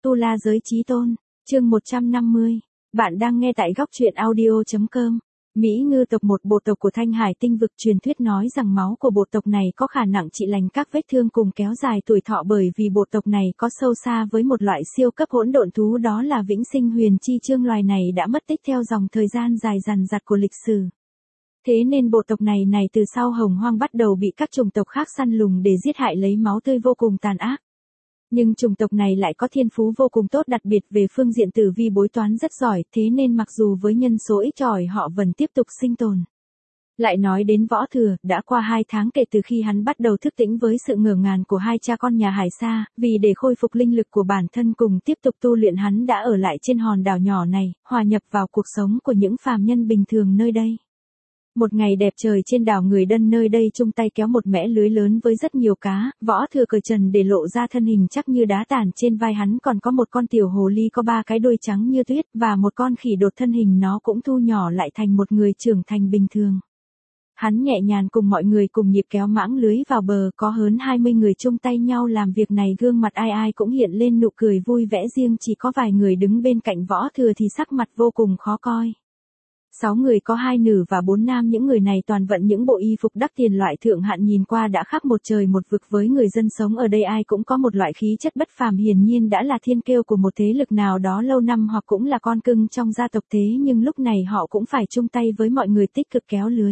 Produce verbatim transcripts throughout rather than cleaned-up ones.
Tu La Giới Chí Tôn, chương một trăm năm mươi. Bạn đang nghe tại góc truyện audio chấm com. Mỹ Ngư tộc, một bộ tộc của Thanh Hải tinh vực, truyền thuyết nói rằng máu của bộ tộc này có khả năng trị lành các vết thương cùng kéo dài tuổi thọ, bởi vì bộ tộc này có sâu xa với một loại siêu cấp hỗn độn thú, đó là Vĩnh Sinh Huyền Chi Chương. Loài này đã mất tích theo dòng thời gian dài dằng dặc của lịch sử. Thế nên bộ tộc này này từ sau Hồng Hoang bắt đầu bị các chủng tộc khác săn lùng để giết hại, lấy máu tươi vô cùng tàn ác. Nhưng chủng tộc này lại có thiên phú vô cùng tốt, đặc biệt về phương diện tử vi bói toán rất giỏi, thế nên mặc dù với nhân số ít ỏi họ vẫn tiếp tục sinh tồn. Lại nói đến Võ Thừa, đã qua hai tháng kể từ khi hắn bắt đầu thức tỉnh với sự ngửa ngàn của hai cha con nhà Hải Sa, vì để khôi phục linh lực của bản thân cùng tiếp tục tu luyện, hắn đã ở lại trên hòn đảo nhỏ này, hòa nhập vào cuộc sống của những phàm nhân bình thường nơi đây. Một ngày đẹp trời trên đảo, người dân nơi đây chung tay kéo một mẻ lưới lớn với rất nhiều cá. Võ Thừa cởi trần để lộ ra thân hình chắc như đá tàn, trên vai hắn còn có một con tiểu hồ ly có ba cái đuôi trắng như tuyết, và một con khỉ đột, thân hình nó cũng thu nhỏ lại thành một người trưởng thành bình thường. Hắn nhẹ nhàng cùng mọi người cùng nhịp kéo mãng lưới vào bờ, có hơn hai mươi người chung tay nhau làm việc này, gương mặt ai ai cũng hiện lên nụ cười vui vẻ, riêng chỉ có vài người đứng bên cạnh Võ Thừa thì sắc mặt vô cùng khó coi. Sáu người có hai nữ và bốn nam, những người này toàn vận những bộ y phục đắt tiền loại thượng hạng, nhìn qua đã khác một trời một vực với người dân sống ở đây. Ai cũng có một loại khí chất bất phàm, hiển nhiên đã là thiên kiêu của một thế lực nào đó lâu năm, hoặc cũng là con cưng trong gia tộc. Thế nhưng lúc này họ cũng phải chung tay với mọi người tích cực kéo lưới.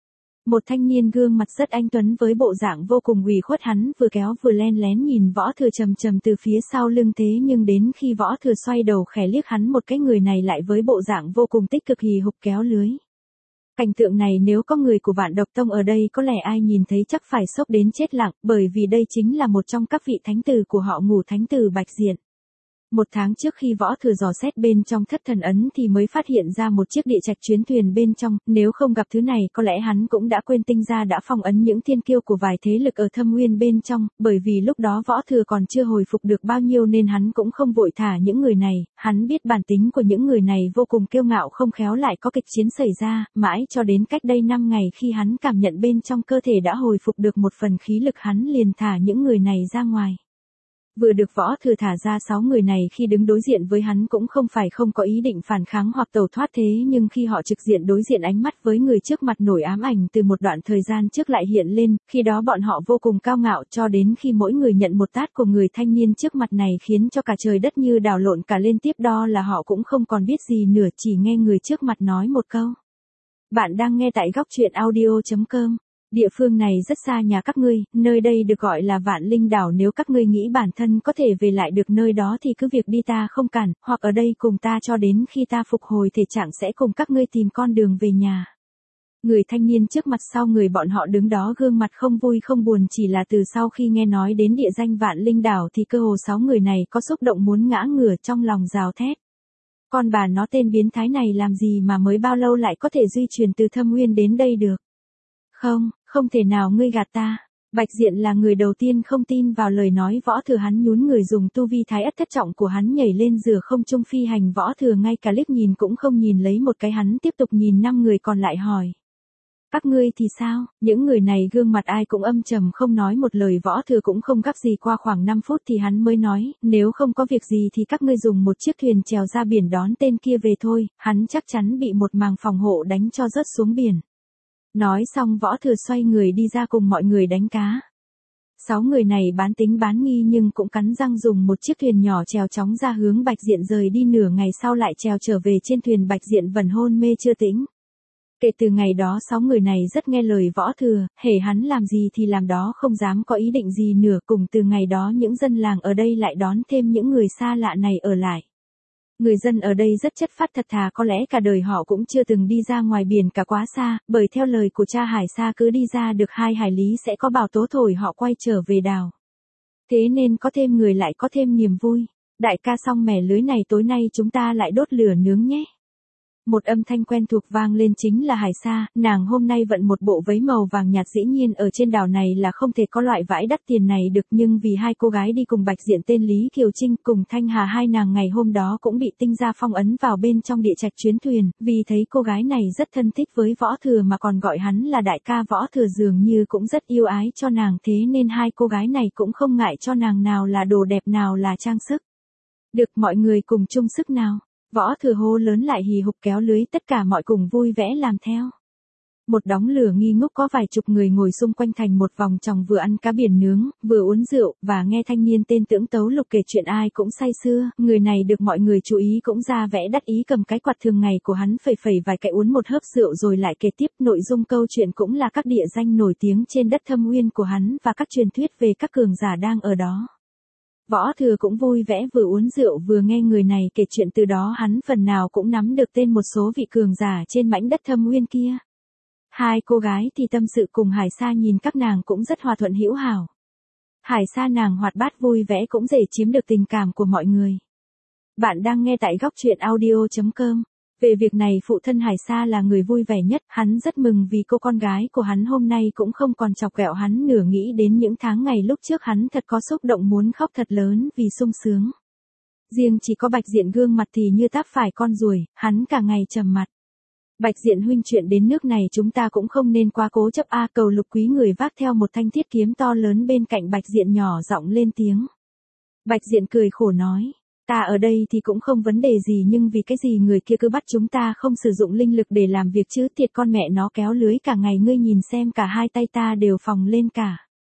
Một thanh niên gương mặt rất anh tuấn với bộ dạng vô cùng ủy khuất, hắn vừa kéo vừa len lén nhìn Võ Thừa trầm trầm từ phía sau lưng. Thế nhưng đến khi Võ Thừa xoay đầu khẽ liếc hắn một cái, người này lại với bộ dạng vô cùng tích cực hì hục kéo lưới. Cảnh tượng này nếu có người của Vạn Độc Tông ở đây, có lẽ ai nhìn thấy chắc phải sốc đến chết lặng, bởi vì đây chính là một trong các vị thánh tử của họ, Ngũ Thánh Tử Bạch Diện. Một tháng trước khi Võ Thừa dò xét bên trong thất thần ấn thì mới phát hiện ra một chiếc địa trạch chuyến thuyền bên trong, nếu không gặp thứ này có lẽ hắn cũng đã quên tinh ra đã phong ấn những thiên kiêu của vài thế lực ở thâm nguyên bên trong, bởi vì lúc đó Võ Thừa còn chưa hồi phục được bao nhiêu nên hắn cũng không vội thả những người này. Hắn biết bản tính của những người này vô cùng kiêu ngạo, không khéo lại có kịch chiến xảy ra, mãi cho đến cách đây năm ngày khi hắn cảm nhận bên trong cơ thể đã hồi phục được một phần khí lực, hắn liền thả những người này ra ngoài. Vừa được Võ Thừa thả ra, sáu người này khi đứng đối diện với hắn cũng không phải không có ý định phản kháng hoặc tẩu thoát, thế nhưng khi họ trực diện đối diện ánh mắt với người trước mặt, nổi ám ảnh từ một đoạn thời gian trước lại hiện lên, khi đó bọn họ vô cùng cao ngạo, cho đến khi mỗi người nhận một tát của người thanh niên trước mặt này khiến cho cả trời đất như đảo lộn cả lên. Tiếp đó là họ cũng không còn biết gì nữa, chỉ nghe người trước mặt nói một câu: "Bạn đang nghe tại góc truyện audio chấm com. Địa phương này rất xa nhà các ngươi, nơi đây được gọi là Vạn Linh Đảo, nếu các ngươi nghĩ bản thân có thể về lại được nơi đó thì cứ việc đi, ta không cản, hoặc ở đây cùng ta cho đến khi ta phục hồi thể trạng sẽ cùng các ngươi tìm con đường về nhà." Người thanh niên trước mặt sau người bọn họ đứng đó gương mặt không vui không buồn, chỉ là từ sau khi nghe nói đến địa danh Vạn Linh Đảo thì cơ hồ sáu người này có xúc động muốn ngã ngửa, trong lòng gào thét: "Con bà nó, tên biến thái này làm gì mà mới bao lâu lại có thể di chuyển từ thâm nguyên đến đây được? Không, không thể nào, ngươi gạt ta." Bạch Diện là người đầu tiên không tin vào lời nói Võ Thừa, hắn nhún người dùng tu vi thái ất thất trọng của hắn nhảy lên giữa không trung phi hành. Võ Thừa ngay cả liếc nhìn cũng không nhìn lấy một cái, hắn tiếp tục nhìn năm người còn lại hỏi: "Các ngươi thì sao?" Những người này gương mặt ai cũng âm trầm không nói một lời. Võ Thừa cũng không gấp gì, qua khoảng năm phút thì hắn mới nói: "Nếu không có việc gì thì các ngươi dùng một chiếc thuyền chèo ra biển đón tên kia về thôi, hắn chắc chắn bị một màng phòng hộ đánh cho rớt xuống biển." Nói xong Võ Thừa xoay người đi ra cùng mọi người đánh cá. Sáu người này bán tính bán nghi nhưng cũng cắn răng dùng một chiếc thuyền nhỏ chèo chóng ra hướng Bạch Diện rời đi. Nửa ngày sau lại chèo trở về trên thuyền, Bạch Diện vẫn hôn mê chưa tỉnh. Kể từ ngày đó sáu người này rất nghe lời Võ Thừa, hễ hắn làm gì thì làm đó, không dám có ý định gì nữa. Cùng từ ngày đó những dân làng ở đây lại đón thêm những người xa lạ này ở lại. Người dân ở đây rất chất phác thật thà, có lẽ cả đời họ cũng chưa từng đi ra ngoài biển cả quá xa, bởi theo lời của cha Hải Sa cứ đi ra được hai hải lý sẽ có bão tố thổi họ quay trở về đảo. Thế nên có thêm người lại có thêm niềm vui. "Đại ca, xong mẻ lưới này, tối nay chúng ta lại đốt lửa nướng nhé." Một âm thanh quen thuộc vang lên, chính là Hải Sa. Nàng hôm nay vận một bộ váy màu vàng nhạt, dĩ nhiên ở trên đảo này là không thể có loại vải đắt tiền này được, nhưng vì hai cô gái đi cùng Bạch Diện tên Lý Kiều Trinh cùng Thanh Hà, hai nàng ngày hôm đó cũng bị tinh gia phong ấn vào bên trong địa trạch chuyến thuyền, vì thấy cô gái này rất thân thích với Võ Thừa mà còn gọi hắn là đại ca. Võ Thừa dường như cũng rất yêu ái cho nàng, thế nên hai cô gái này cũng không ngại cho nàng nào là đồ đẹp nào là trang sức. Được, mọi người cùng chung sức nào. Võ Thừa hô lớn lại hì hục kéo lưới, tất cả mọi cùng vui vẻ làm theo. Một đống lửa nghi ngút có vài chục người ngồi xung quanh thành một vòng tròng, vừa ăn cá biển nướng, vừa uống rượu, và nghe thanh niên tên Tưởng Tấu Lục kể chuyện ai cũng say sưa. Người này được mọi người chú ý cũng ra vẻ đắc ý, cầm cái quạt thường ngày của hắn phẩy phẩy vài cái, uống một hớp rượu rồi lại kể tiếp. Nội dung câu chuyện cũng là các địa danh nổi tiếng trên đất Thâm Uyên của hắn và các truyền thuyết về các cường giả đang ở đó. Võ Thừa cũng vui vẻ vừa uống rượu vừa nghe người này kể chuyện, từ đó hắn phần nào cũng nắm được tên một số vị cường giả trên mảnh đất Thâm Uyên kia. Hai cô gái thì tâm sự cùng Hải Sa, nhìn các nàng cũng rất hòa thuận hữu hảo. Hải Sa nàng hoạt bát vui vẻ cũng dễ chiếm được tình cảm của mọi người. Bạn đang nghe tại góc truyện audio chấm com. Về việc này phụ thân Hải Sa là người vui vẻ nhất, hắn rất mừng vì cô con gái của hắn hôm nay cũng không còn chọc ghẹo hắn nửa, nghĩ đến những tháng ngày lúc trước hắn thật có xúc động muốn khóc thật lớn vì sung sướng. Riêng chỉ có Bạch Diện gương mặt thì như táp phải con ruồi, hắn cả ngày trầm mặt. Bạch Diện huynh, chuyện đến nước này chúng ta cũng không nên quá cố chấp a. Cầu Lục Quý người vác theo một thanh thiết kiếm to lớn bên cạnh Bạch Diện nhỏ giọng lên tiếng. Bạch Diện cười khổ nói. Ta ở đây thì cũng không vấn đề gì, nhưng vì cái gì người kia cứ bắt chúng ta không sử dụng linh lực để làm việc chứ, thiệt con mẹ nó kéo lưới cả ngày, ngươi nhìn xem cả hai tay ta đều phồng lên cả.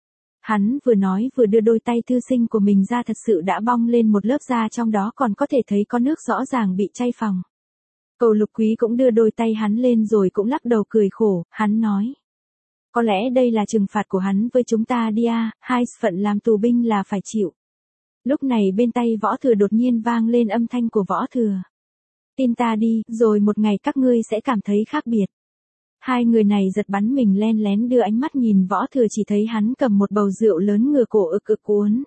Hắn vừa nói vừa đưa đôi tay thư sinh của mình ra, thật sự đã bong lên một lớp da, trong đó còn có thể thấy có nước rõ ràng bị chay phồng. Cầu Lục Quý cũng đưa đôi tay hắn lên rồi cũng lắc đầu cười khổ, hắn nói. Có lẽ đây là trừng phạt của hắn với chúng ta đi a, hai phận làm tù binh là phải chịu. Lúc này bên tay Võ Thừa đột nhiên vang lên âm thanh của Võ Thừa. Tin ta đi, rồi một ngày các ngươi sẽ cảm thấy khác biệt. Hai người này giật bắn mình, len lén đưa ánh mắt nhìn Võ Thừa, chỉ thấy hắn cầm một bầu rượu lớn ngửa cổ ực ực uống.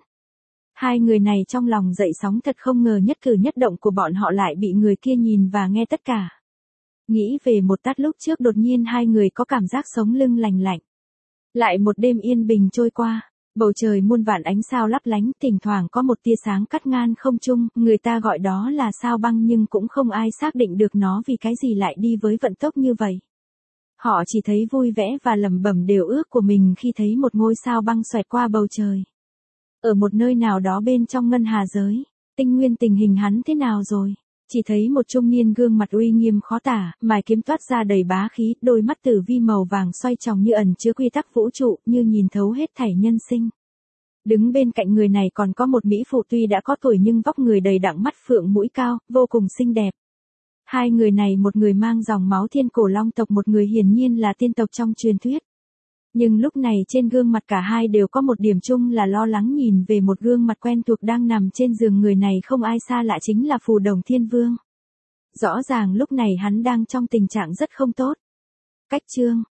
Hai người này trong lòng dậy sóng, thật không ngờ nhất cử nhất động của bọn họ lại bị người kia nhìn và nghe tất cả. Nghĩ về một tát lúc trước, đột nhiên hai người có cảm giác sống lưng lành lạnh. Lại một đêm yên bình trôi qua. Bầu trời muôn vạn ánh sao lấp lánh, thỉnh thoảng có một tia sáng cắt ngang không trung, người ta gọi đó là sao băng, nhưng cũng không ai xác định được nó vì cái gì lại đi với vận tốc như vậy. Họ chỉ thấy vui vẻ và lẩm bẩm điều ước của mình khi thấy một ngôi sao băng xoẹt qua bầu trời. Ở một nơi nào đó bên trong ngân hà giới, Tinh Nguyên tình hình hắn thế nào rồi? Chỉ thấy một trung niên gương mặt uy nghiêm khó tả, mài kiếm toát ra đầy bá khí, đôi mắt tử vi màu vàng xoay tròng như ẩn chứa quy tắc vũ trụ, như nhìn thấu hết thảy nhân sinh. Đứng bên cạnh người này còn có một mỹ phụ tuy đã có tuổi nhưng vóc người đầy đặn, mắt phượng mũi cao, vô cùng xinh đẹp. Hai người này, một người mang dòng máu thiên cổ long tộc, một người hiển nhiên là tiên tộc trong truyền thuyết. Nhưng lúc này trên gương mặt cả hai đều có một điểm chung là lo lắng, nhìn về một gương mặt quen thuộc đang nằm trên giường, người này không ai xa lạ chính là Phù Đồng Thiên Vương. Rõ ràng lúc này hắn đang trong tình trạng rất không tốt. Cách chương